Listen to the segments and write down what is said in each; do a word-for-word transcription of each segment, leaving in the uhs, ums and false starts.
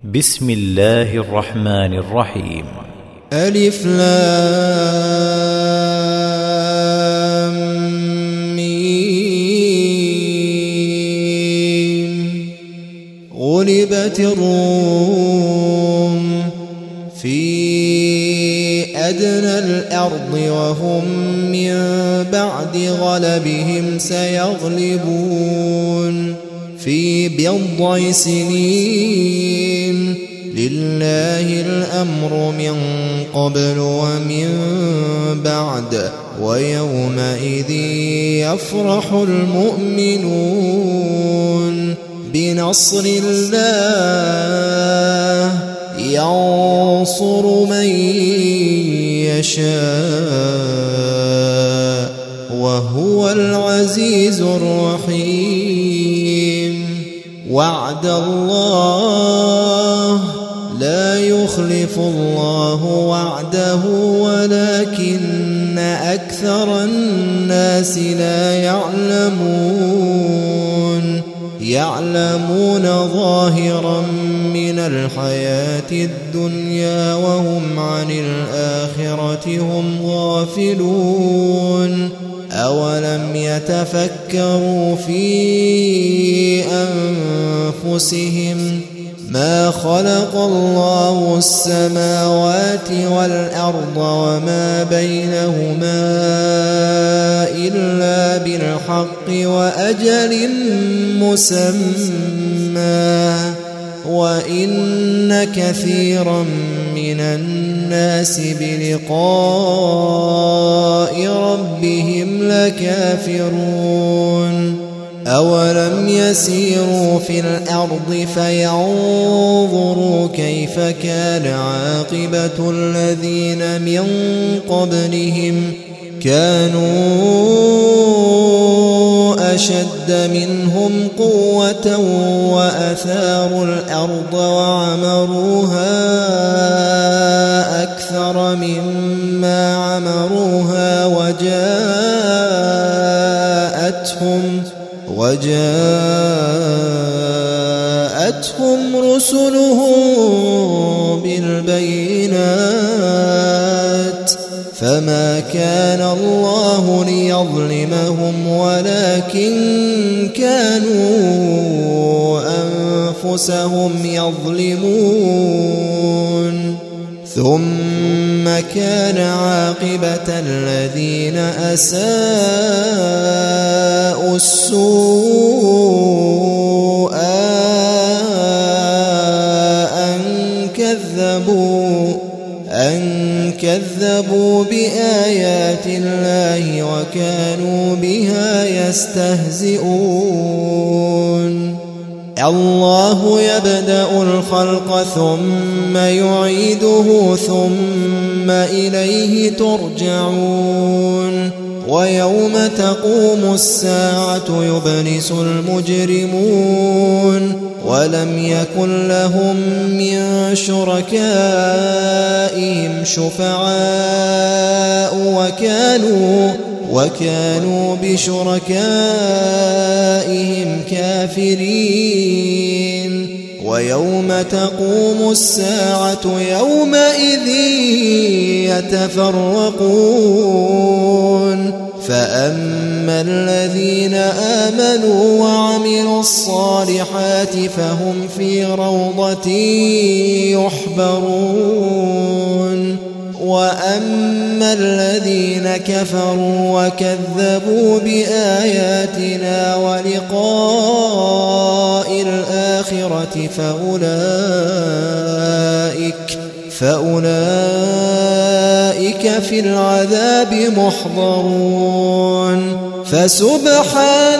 بسم الله الرحمن الرحيم. ألف لام ميم. غلبت الروم في أدنى الأرض وهم من بعد غلبهم سيغلبون في بضع سنين. لله الأمر من قبل ومن بعد ويومئذ يفرح المؤمنون بنصر الله ينصر من يشاء وهو العزيز الرحيم. وعد الله لا يخلف الله وعده ولكن أكثر الناس لا يعلمون يعلمون ظاهرا من الحياة الدنيا وهم عن الآخرة هم غافلون. أولم يتفكروا في أنفسهم ما خلق الله السماوات والأرض وما بينهما إلا بالحق وأجل مسمى وإن كثيرا من الناس بلقاء ربهم لكافرون. أولم يسيروا في الأرض فينظروا كيف كان عاقبة الذين من قبلهم كانوا أشد منهم قوة وأثاروا الأرض وعمروها أكثر مما عمروها وجاءتهم وجاءتهم رسلهم بالبينات فما كان الله ليظلمهم ولكن كانوا أنفسهم يظلمون. ثم كان عاقبة الذين أساءوا السوء أن كذبوا أن كذبوا بآيات الله وكانوا بها يستهزئون. الله يبدأ الخلق ثم يعيده ثم إليه ترجعون. ويوم تقوم الساعة يبلس المجرمون ولم يكن لهم من شركائهم شفعاء وكانوا وكانوا بشركائهم كافرين. ويوم تقوم الساعة يومئذ يتفرقون. فأما الذين آمنوا وعملوا الصالحات فهم في روضة يحبرون. وأما الذين كفروا وكذبوا بآياتنا ولقاء الآخرة فأولئك فأولئك في العذاب محضرون. فسبحان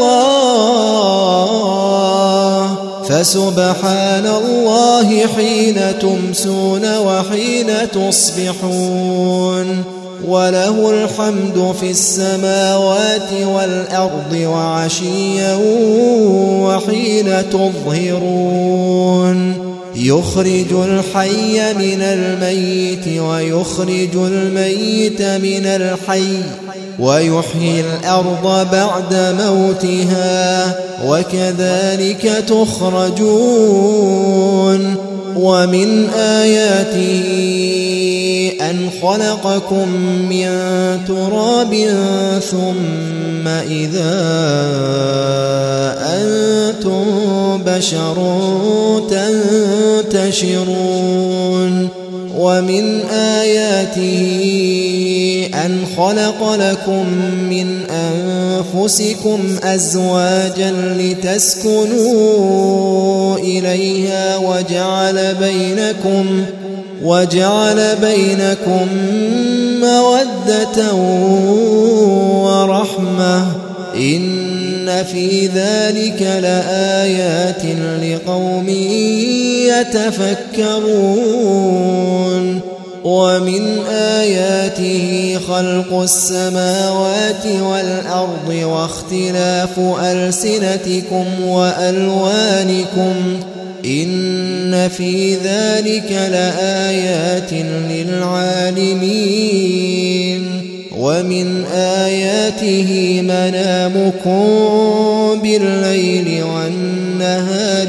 الله فسبحان الله حين تمسون وحين تصبحون. وله الحمد في السماوات والأرض وعشيا وحين تظهرون. يخرج الحي من الميت ويخرج الميت من الحي ويحيي الأرض بعد موتها وكذلك تخرجون ومن آياته أن خلقكم من تراب ثم إذا أنتم بشر تنتشرون ومن آياته أن خلق لكم من أنفسكم أزواجا لتسكنوا إليها وجعل بينكم وجعل بينكم مودة ورحمة إن في ذلك لآيات لقوم يتفكرون ومن آياته خلق السماوات والأرض واختلاف ألسنتكم وألوانكم إن في ذلك لآيات للعالمين ومن آياته منامكم بالليل والنهار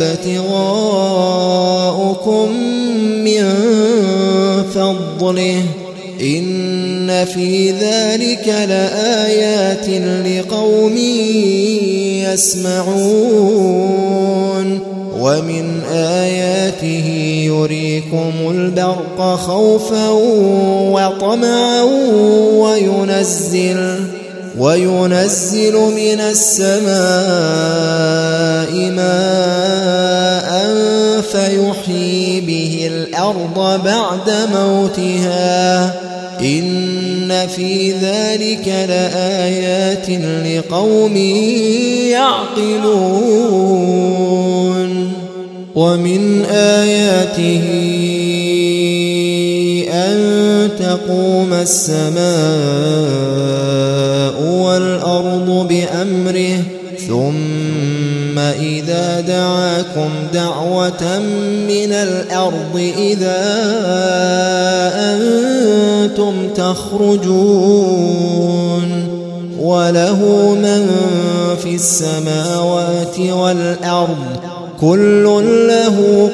وابتغاؤكم من فضله إن في ذلك لآيات لقوم يسمعون ومن آياته يريكم البرق خوفا وطمعا وينزل وينزل من السماء ماء فيحيي به الأرض بعد موتها إن في ذلك لآيات لقوم يعقلون ومن آياته أن تقوم السماء والأرض بأمره ثم إذا دعاكم دعوة من الأرض إذا أنتم تخرجون وله من في السماوات والأرض كل له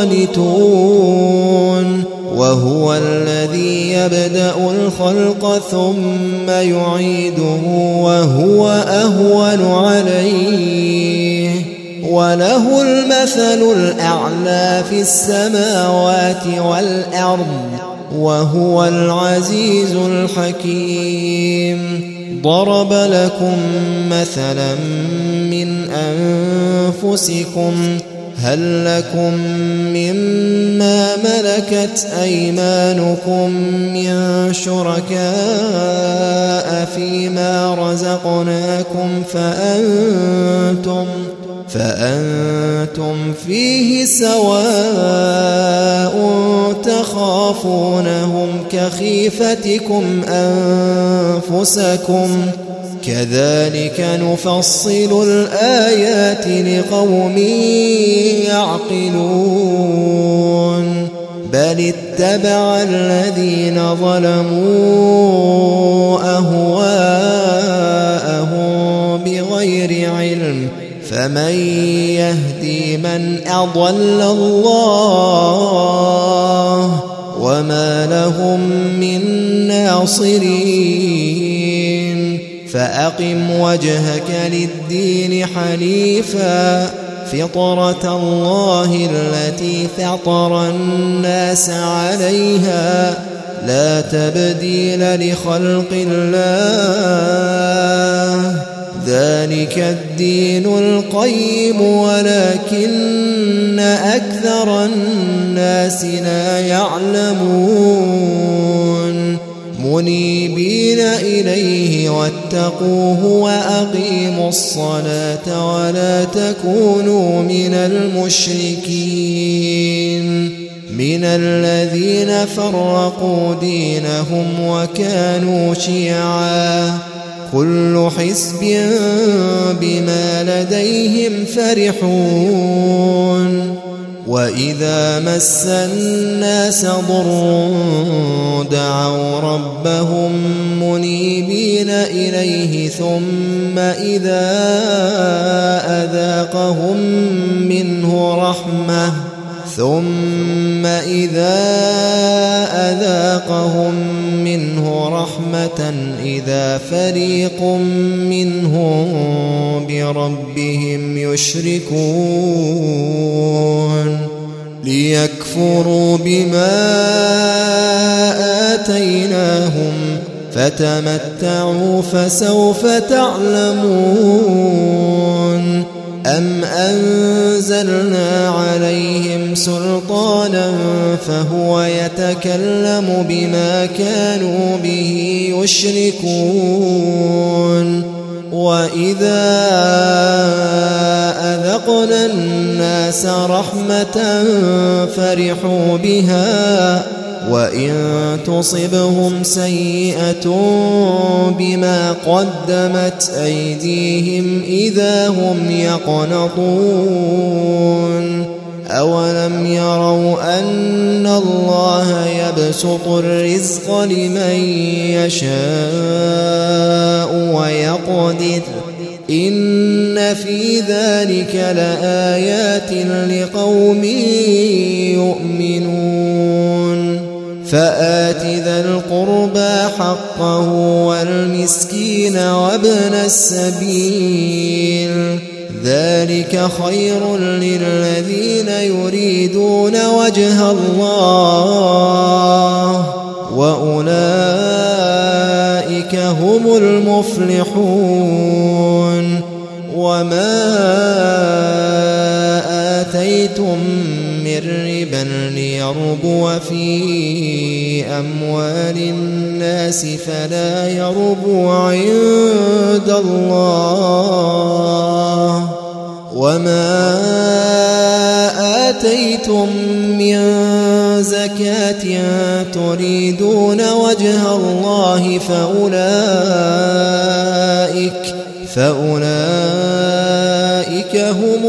قانتون وهو الذي يبدأ الخلق ثم يعيده وهو أهون عليه وله المثل الأعلى في السماوات والأرض وهو العزيز الحكيم ضرب لكم مثلا من أنفسكم هل لكم مما ملكت أيمانكم من شركاء فيما رزقناكم فأنتم فأنتم فيه سواء تخافونهم كخيفتكم أنفسكم كذلك نفصل الآيات لقوم يعقلون بل اتبع الذين ظلموا أهواءهم بغير علم فمن يهدي من أضل الله وما لهم من ناصرين فأقم وجهك للدين حنيفا فطرة الله التي فطر الناس عليها لا تبديل لخلق الله ذلك الدين القيم ولكن أكثر الناس لا يعلمون منيبين إليه واتقوه وأقيموا الصلاة ولا تكونوا من المشركين من الذين فرقوا دينهم وكانوا شيعا كل حزب بما لديهم فرحون وإذا مس الناس ضر دعوا ربهم منيبين إليه ثم إذا أذاقهم منه رحمة ثم إذا أذاقهم منه رحمة إذا فريق منهم بربهم يشركون ليكفروا بما آتيناهم فتمتعوا فسوف تعلمون أم أنزلنا عليهم سلطانا فهو يتكلم بما كانوا به يشركون وإذا أذقنا الناس رحمة فرحوا بها وإن تصبهم سيئة بما قدمت أيديهم إذا هم يقنطون أولم يروا أن الله يبسط الرزق لمن يشاء ويقدر إن في ذلك لآيات لقوم يؤمنون فآت ذا القربى حقه والمسكين وابن السبيل ذلك خير للذين يريدون وجه الله وأولئك هم المفلحون وما آتيتم من ربا ليربو في أموال الناس فلا يربو عند الله وما آتيتم من زكاة تريدون وجه الله فأولئك فأولئك هم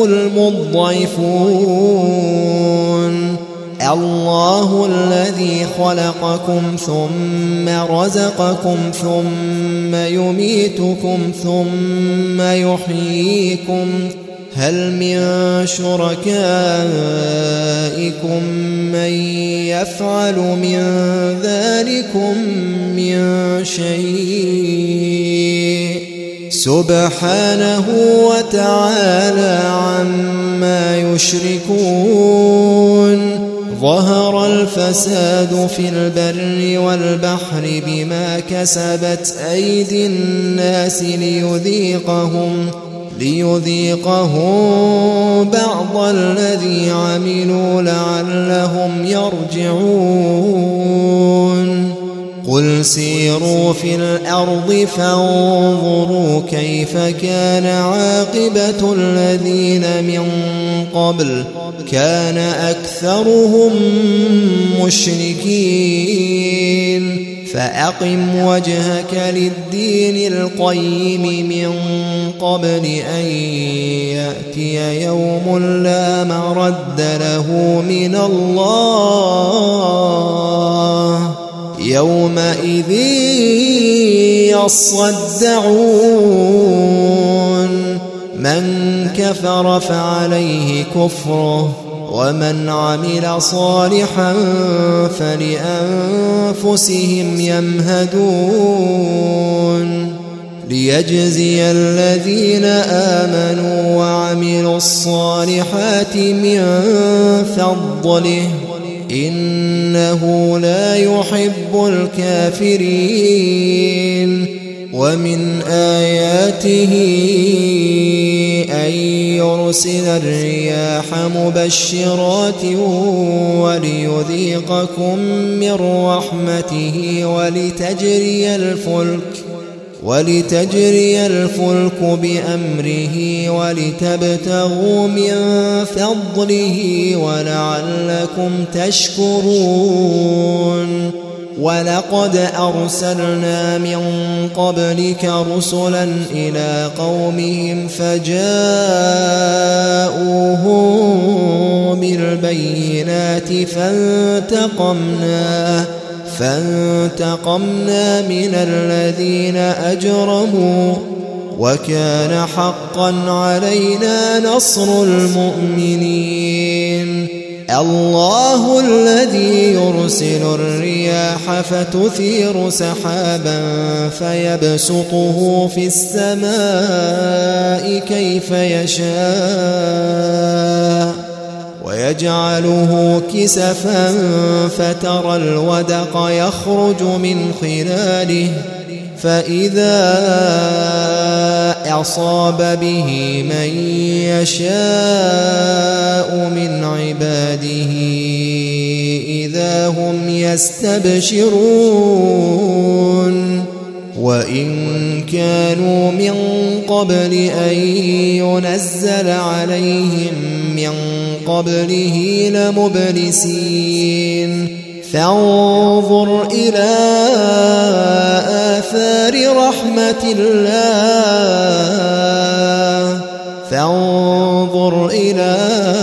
المضعفون الله الذي خلقكم ثم رزقكم ثم يميتكم ثم يحييكم هل من شركائكم من يفعل من ذلكم من شيء سبحانه وتعالى عما يشركون ظهر الفساد في البر والبحر بما كسبت أيدي الناس ليذيقهم ليذيقهم بعض الذي عملوا لعلهم يرجعون قل سيروا في الأرض فانظروا كيف كان عاقبة الذين من قبل كان أكثرهم مشركين فأقم وجهك للدين القيم من قبل أن يأتي يوم لا مرد له من الله يومئذ يصدعون من كفر فعليه كفره ومن عمل صالحا فلأنفسهم يمهدون ليجزي الذين آمنوا وعملوا الصالحات من فضله إنه لا يحب الكافرين ومن آياته أن يرسل الرياح مبشرات وليذيقكم من رحمته ولتجري الفلك ولتجري الفلك بأمره ولتبتغوا من فضله ولعلكم تشكرون ولقد أرسلنا من قبلك رسلا إلى قومهم فجاءوهم بالبينات فانتقمنا فانتقمنا من الذين أجرموا وكان حقا علينا نصر المؤمنين الله الذي يرسل الرياح فتثير سحابا فيبسطه في السماء كيف يشاء ويجعله كسفا فترى الودق يخرج من خلاله فإذا أصاب به من يشاء من عباده إذا هم يستبشرون وإن كانوا من قبل أن ينزل عليهم من قبله لمبلسين فانظر إلى آثار رحمة الله فانظر إلى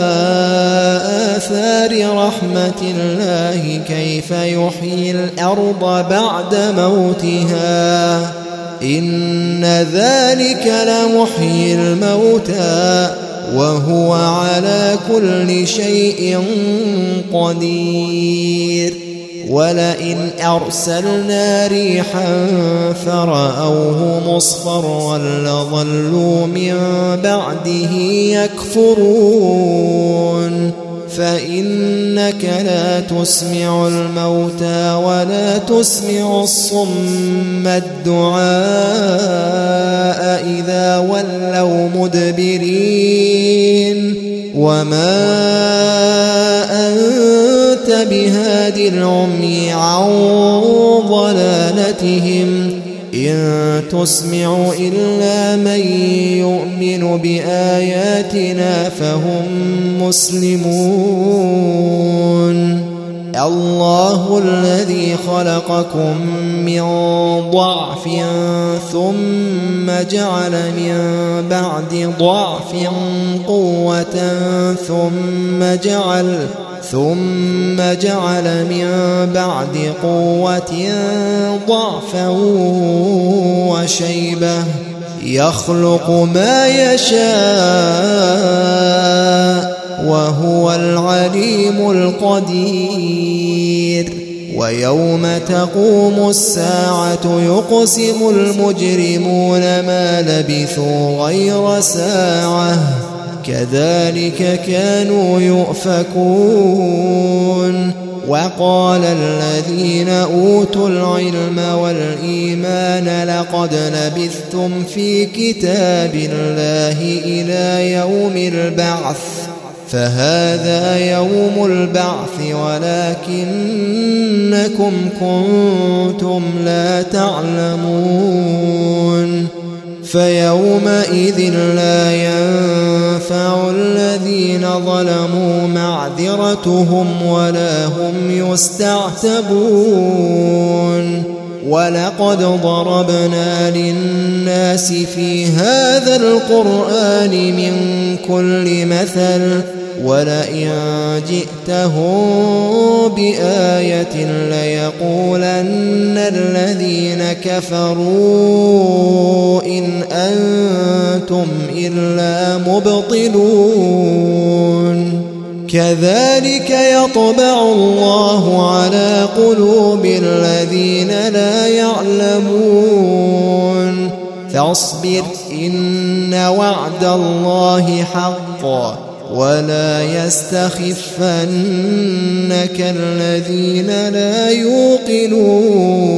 آثار رحمة الله كيف يحيي الأرض بعد موتها إن ذلك لمحيي الموتى وهو على كل شيء قدير ولئن أرسلنا ريحا فرأوه مصفرا لظلوا من بعده يكفرون فإنك لا تسمع الموتى ولا تسمع الصم الدعاء إذا ولوا مدبرين وما أنت بهاد العمي عن ضلالتهم إن تسمع إلا من يؤمن بآياتنا فهم مسلمون الله الذي خلقكم من ضعف ثم جعل من بعد ضعف قوة ثم جعل ثم جعل من بعد قوة ضعفا وشيبة يخلق ما يشاء وهو العليم القدير ويوم تقوم الساعة يقسم المجرمون ما لبثوا غير ساعة كذلك كانوا يؤفكون وقال الذين أوتوا العلم والإيمان لقد لبثتم في كتاب الله إلى يوم البعث فهذا يوم البعث ولكنكم كنتم لا تعلمون فيومئذ لا ينفع الذين ظلموا معذرتهم ولا هم يستعتبون ولقد ضربنا للناس في هذا القرآن من كل مثل ولئن جئتهم بآية ليقولن الذين كفروا إن أنتم إلا مبطلون كذلك يطبع الله على قلوب الذين لا يعلمون فاصبر إن وعد الله حق ولا يستخفنك الذين لا يوقنون